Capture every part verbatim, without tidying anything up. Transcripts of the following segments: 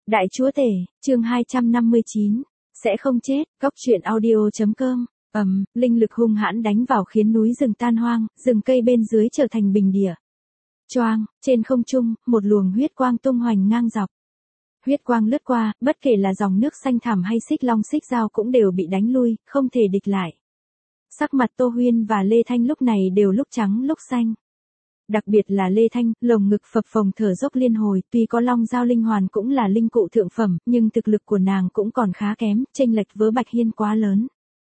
Đại chúa tể, chương hai trăm năm mươi chín, sẽ không chết, góc truyện audio.com, ầm, linh lực hung hãn đánh vào khiến núi rừng tan hoang, rừng cây bên dưới trở thành bình địa. Choang, trên không trung, một luồng huyết quang tung hoành ngang dọc. Huyết quang lướt qua, bất kể là dòng nước xanh thẳm hay xích long xích dao cũng đều bị đánh lui, không thể địch lại. Sắc mặt Tô Huyên và Lê Thanh lúc này đều lúc trắng lúc xanh. Đặc biệt là Lê Thanh, lồng ngực phập phồng thở dốc liên hồi, tuy có long giao linh hoàn cũng là linh cụ thượng phẩm, nhưng thực lực của nàng cũng còn khá kém, chênh lệch với Bạch Hiên quá lớn.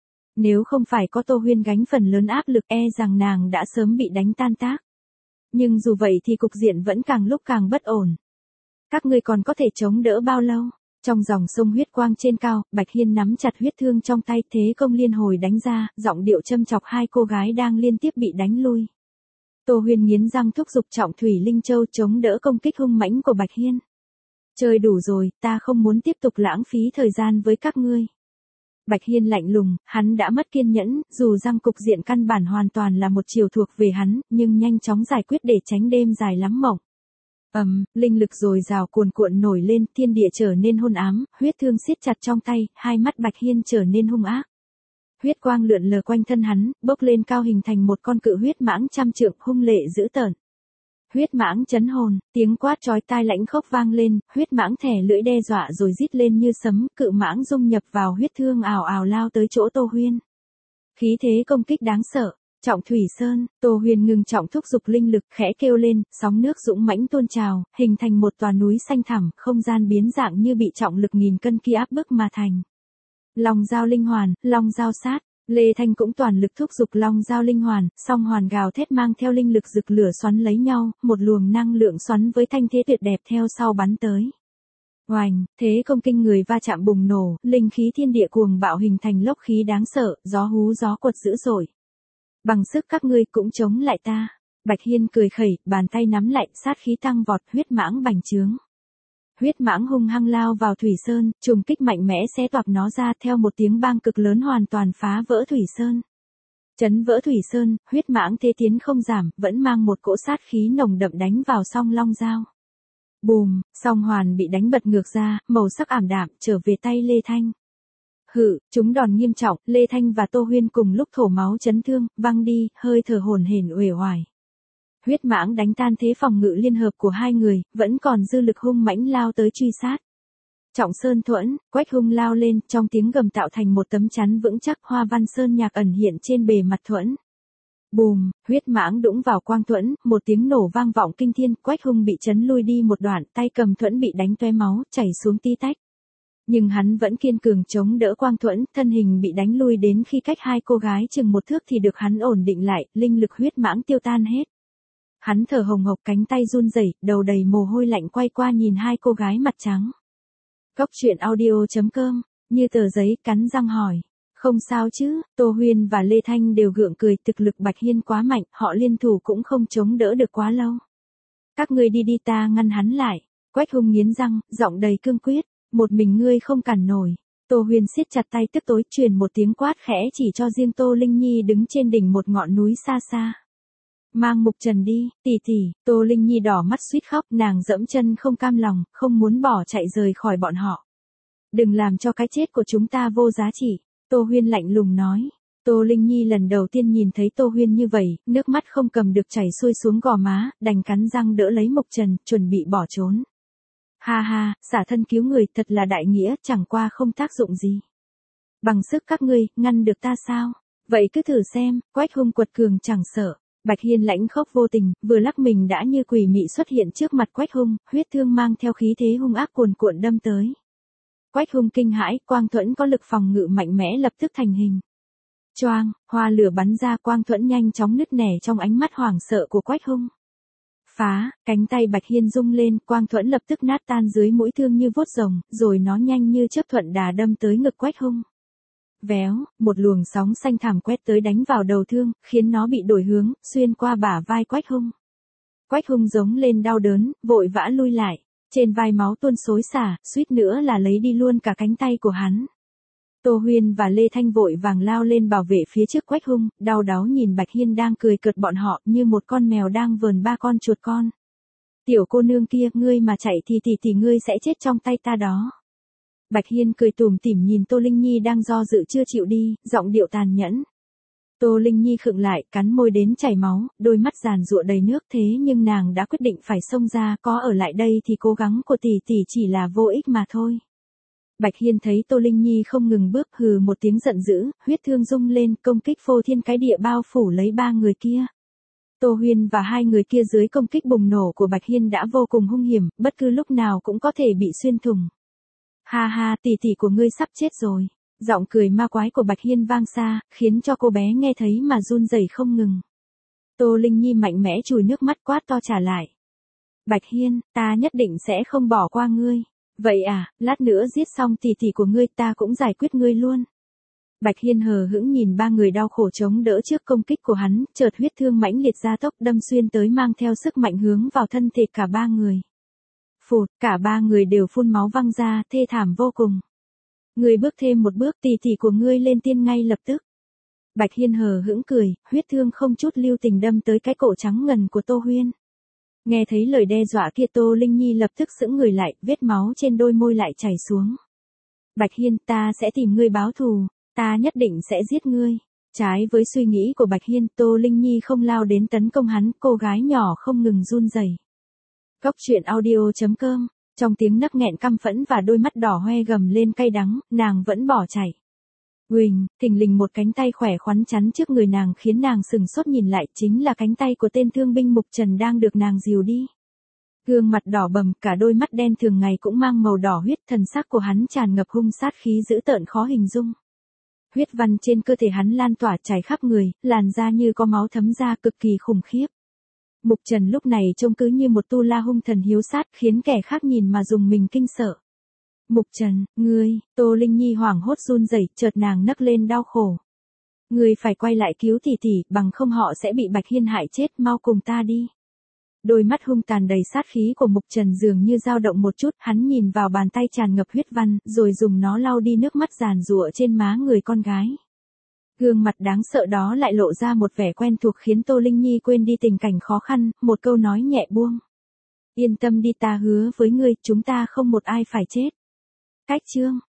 Nếu không phải có Tô Huyên gánh phần lớn áp lực e rằng nàng đã sớm bị đánh tan tác. Nhưng dù vậy thì cục diện vẫn càng lúc càng bất ổn. Các ngươi còn có thể chống đỡ bao lâu? Trong dòng sông huyết quang trên cao, Bạch Hiên nắm chặt huyết thương trong tay, thế công liên hồi đánh ra, giọng điệu châm chọc hai cô gái đang liên tiếp bị đánh lui. Tô Huyên nghiến răng thúc giục Trọng Thủy Linh Châu chống đỡ công kích hung mãnh của Bạch Hiên. Chơi đủ rồi, ta không muốn tiếp tục lãng phí thời gian với các ngươi. Bạch Hiên lạnh lùng, hắn đã mất kiên nhẫn, dù rằng cục diện căn bản hoàn toàn là một chiều thuộc về hắn, nhưng nhanh chóng giải quyết để tránh đêm dài lắm mộng. Ầm, um, linh lực dồi dào cuồn cuộn nổi lên, thiên địa trở nên hôn ám, huyết thương siết chặt trong tay, hai mắt Bạch Hiên trở nên hung ác. Huyết quang lượn lờ quanh thân hắn, bốc lên cao hình thành một con cự huyết mãng trăm trượng hung lệ dữ tợn. Huyết mãng chấn hồn, tiếng quát chói tai lãnh khốc vang lên, huyết mãng thẻ lưỡi đe dọa rồi rít lên như sấm, cự mãng dung nhập vào huyết thương ào ào lao tới chỗ Tô Huyên. Khí thế công kích đáng sợ. Trọng Thủy Sơn, Tô Huyên ngừng trọng thúc giục linh lực, khẽ kêu lên, sóng nước dũng mãnh tuôn trào, hình thành một tòa núi xanh thẳm, không gian biến dạng như bị trọng lực nghìn cân kia áp bức mà thành. Long giao linh hoàn, long giao sát, Lê Thanh cũng toàn lực thúc giục long giao linh hoàn, song hoàn gào thét mang theo linh lực rực lửa xoắn lấy nhau, một luồng năng lượng xoắn với thanh thế tuyệt đẹp theo sau bắn tới. Oành, thế công kinh người va chạm bùng nổ, linh khí thiên địa cuồng bạo hình thành lốc khí đáng sợ, gió hú gió quật dữ dội. Bằng sức các ngươi cũng chống lại ta. Bạch Hiên cười khẩy, bàn tay nắm lại, sát khí tăng vọt, huyết mãng bành trướng. Huyết mãng hung hăng lao vào Thủy Sơn, trùng kích mạnh mẽ xé toạc nó ra, theo một tiếng bang cực lớn hoàn toàn phá vỡ Thủy Sơn. Chấn vỡ Thủy Sơn, huyết mãng thế tiến không giảm, vẫn mang một cỗ sát khí nồng đậm đánh vào song long dao. Bùm, song hoàn bị đánh bật ngược ra, màu sắc ảm đạm, trở về tay Lê Thanh. Hự, chúng đòn nghiêm trọng, Lê Thanh và Tô Huyên cùng lúc thổ máu chấn thương, văng đi, hơi thở hổn hển uể oải. Huyết mãng đánh tan thế phòng ngự liên hợp của hai người, vẫn còn dư lực hung mãnh lao tới truy sát. Trọng Sơn thuẫn, Quách Hung lao lên, trong tiếng gầm tạo thành một tấm chắn vững chắc, hoa văn sơn nhạc ẩn hiện trên bề mặt thuẫn. Bùm, huyết mãng đũng vào quang thuẫn, một tiếng nổ vang vọng kinh thiên, Quách Hung bị chấn lui đi một đoạn, tay cầm thuẫn bị đánh tóe máu, chảy xuống tí tách. Nhưng hắn vẫn kiên cường chống đỡ quang thuẫn, thân hình bị đánh lui đến khi cách hai cô gái chừng một thước thì được hắn ổn định lại, linh lực huyết mãng tiêu tan hết. Hắn thở hồng hộc, cánh tay run rẩy, đầu đầy mồ hôi lạnh, quay qua nhìn hai cô gái mặt trắng. Góc truyện audio.com, như tờ giấy, cắn răng hỏi. Không sao chứ, Tô Huyên và Lê Thanh đều gượng cười, thực lực Bạch Hiên quá mạnh, họ liên thủ cũng không chống đỡ được quá lâu. Các ngươi đi đi, ta ngăn hắn lại. Quách Hung nghiến răng, giọng đầy cương quyết. Một mình ngươi không cản nổi. Tô Huyên siết chặt tay, tức tối truyền một tiếng quát khẽ chỉ cho riêng Tô Linh Nhi đứng trên đỉnh một ngọn núi xa xa. Mang Mục Trần đi, tỷ tỷ. Tô Linh Nhi đỏ mắt suýt khóc, nàng dẫm chân không cam lòng, không muốn bỏ chạy rời khỏi bọn họ. Đừng làm cho cái chết của chúng ta vô giá trị. Tô Huyên lạnh lùng nói. Tô Linh Nhi lần đầu tiên nhìn thấy Tô Huyên như vậy, nước mắt không cầm được chảy xuôi xuống gò má, đành cắn răng đỡ lấy Mục Trần, chuẩn bị bỏ trốn. Ha ha, xả thân cứu người thật là đại nghĩa, chẳng qua không tác dụng gì. Bằng sức các ngươi, ngăn được ta sao? Vậy cứ thử xem. Quách Hung quật cường chẳng sợ. Bạch Hiên lãnh khốc vô tình, vừa lắc mình đã như quỷ mị xuất hiện trước mặt Quách Hung, huyết thương mang theo khí thế hung ác cuồn cuộn đâm tới. Quách Hung kinh hãi, quang thuẫn có lực phòng ngự mạnh mẽ lập tức thành hình. Choang, hoa lửa bắn ra, quang thuẫn nhanh chóng nứt nẻ trong ánh mắt hoảng sợ của Quách Hung. Phá, cánh tay Bạch Hiên rung lên, quang thuẫn lập tức nát tan dưới mũi thương như vuốt rồng, rồi nó nhanh như chớp thuận đà đâm tới ngực Quách Hung. Véo, một luồng sóng xanh thảm quét tới đánh vào đầu thương, khiến nó bị đổi hướng, xuyên qua bả vai Quách Hung. Quách Hung giống lên đau đớn, vội vã lui lại, trên vai máu tuôn xối xả, suýt nữa là lấy đi luôn cả cánh tay của hắn. Tô Huyên và Lê Thanh vội vàng lao lên bảo vệ phía trước Quách Hung, đau đáu nhìn Bạch Hiên đang cười cợt bọn họ như một con mèo đang vờn ba con chuột con. Tiểu cô nương kia, ngươi mà chạy thì tỷ tỷ ngươi sẽ chết trong tay ta đó. Bạch Hiên cười tủm tỉm nhìn Tô Linh Nhi đang do dự chưa chịu đi, giọng điệu tàn nhẫn. Tô Linh Nhi khựng lại, cắn môi đến chảy máu, đôi mắt giàn giụa đầy nước, thế nhưng nàng đã quyết định phải xông ra, có ở lại đây thì cố gắng của tỷ tỷ chỉ là vô ích mà thôi. Bạch Hiên thấy Tô Linh Nhi không ngừng bước, hừ một tiếng giận dữ, huyết thương rung lên, công kích phô thiên cái địa bao phủ lấy ba người kia. Tô Huyên và hai người kia dưới công kích bùng nổ của Bạch Hiên đã vô cùng hung hiểm, bất cứ lúc nào cũng có thể bị xuyên thủng. Ha ha, tỷ tỷ của ngươi sắp chết rồi. Giọng cười ma quái của Bạch Hiên vang xa, khiến cho cô bé nghe thấy mà run rẩy không ngừng. Tô Linh Nhi mạnh mẽ chùi nước mắt quát to trả lại. Bạch Hiên, ta nhất định sẽ không bỏ qua ngươi. Vậy à, lát nữa giết xong tỷ tỷ của ngươi ta cũng giải quyết ngươi luôn. Bạch Hiên hờ hững nhìn ba người đau khổ chống đỡ trước công kích của hắn, chợt huyết thương mãnh liệt gia tốc đâm xuyên tới mang theo sức mạnh hướng vào thân thể cả ba người. Phụt, cả ba người đều phun máu văng ra, thê thảm vô cùng. Ngươi bước thêm một bước, tỷ tỷ của ngươi lên tiên ngay lập tức. Bạch Hiên hờ hững cười, huyết thương không chút lưu tình đâm tới cái cổ trắng ngần của Tô Huyên. Nghe thấy lời đe dọa kia Tô Linh Nhi lập tức sững người lại, vết máu trên đôi môi lại chảy xuống. Bạch Hiên, ta sẽ tìm ngươi báo thù, ta nhất định sẽ giết ngươi. Trái với suy nghĩ của Bạch Hiên, Tô Linh Nhi không lao đến tấn công hắn, cô gái nhỏ không ngừng run rẩy. Góc truyện audio chấm com, trong tiếng nấc nghẹn căm phẫn và đôi mắt đỏ hoe gầm lên cay đắng, nàng vẫn bỏ chạy. Huỳnh, thình lình một cánh tay khỏe khoắn chắn trước người nàng khiến nàng sừng sốt nhìn lại, chính là cánh tay của tên thương binh Mục Trần đang được nàng dìu đi. Gương mặt đỏ bầm, cả đôi mắt đen thường ngày cũng mang màu đỏ huyết, thần sắc của hắn tràn ngập hung sát khí dữ tợn khó hình dung. Huyết văn trên cơ thể hắn lan tỏa chảy khắp người, làn da như có máu thấm ra cực kỳ khủng khiếp. Mục Trần lúc này trông cứ như một tu la hung thần hiếu sát khiến kẻ khác nhìn mà dùng mình kinh sợ. Mục Trần, ngươi, Tô Linh Nhi hoảng hốt run rẩy, chợt nàng nấc lên đau khổ. Ngươi phải quay lại cứu tỷ tỷ, bằng không họ sẽ bị Bạch Hiên hại chết, mau cùng ta đi. Đôi mắt hung tàn đầy sát khí của Mục Trần dường như dao động một chút, hắn nhìn vào bàn tay tràn ngập huyết văn, rồi dùng nó lau đi nước mắt giàn giụa trên má người con gái. Gương mặt đáng sợ đó lại lộ ra một vẻ quen thuộc khiến Tô Linh Nhi quên đi tình cảnh khó khăn, một câu nói nhẹ buông. Yên tâm đi, ta hứa với ngươi, chúng ta không một ai phải chết. Cách chương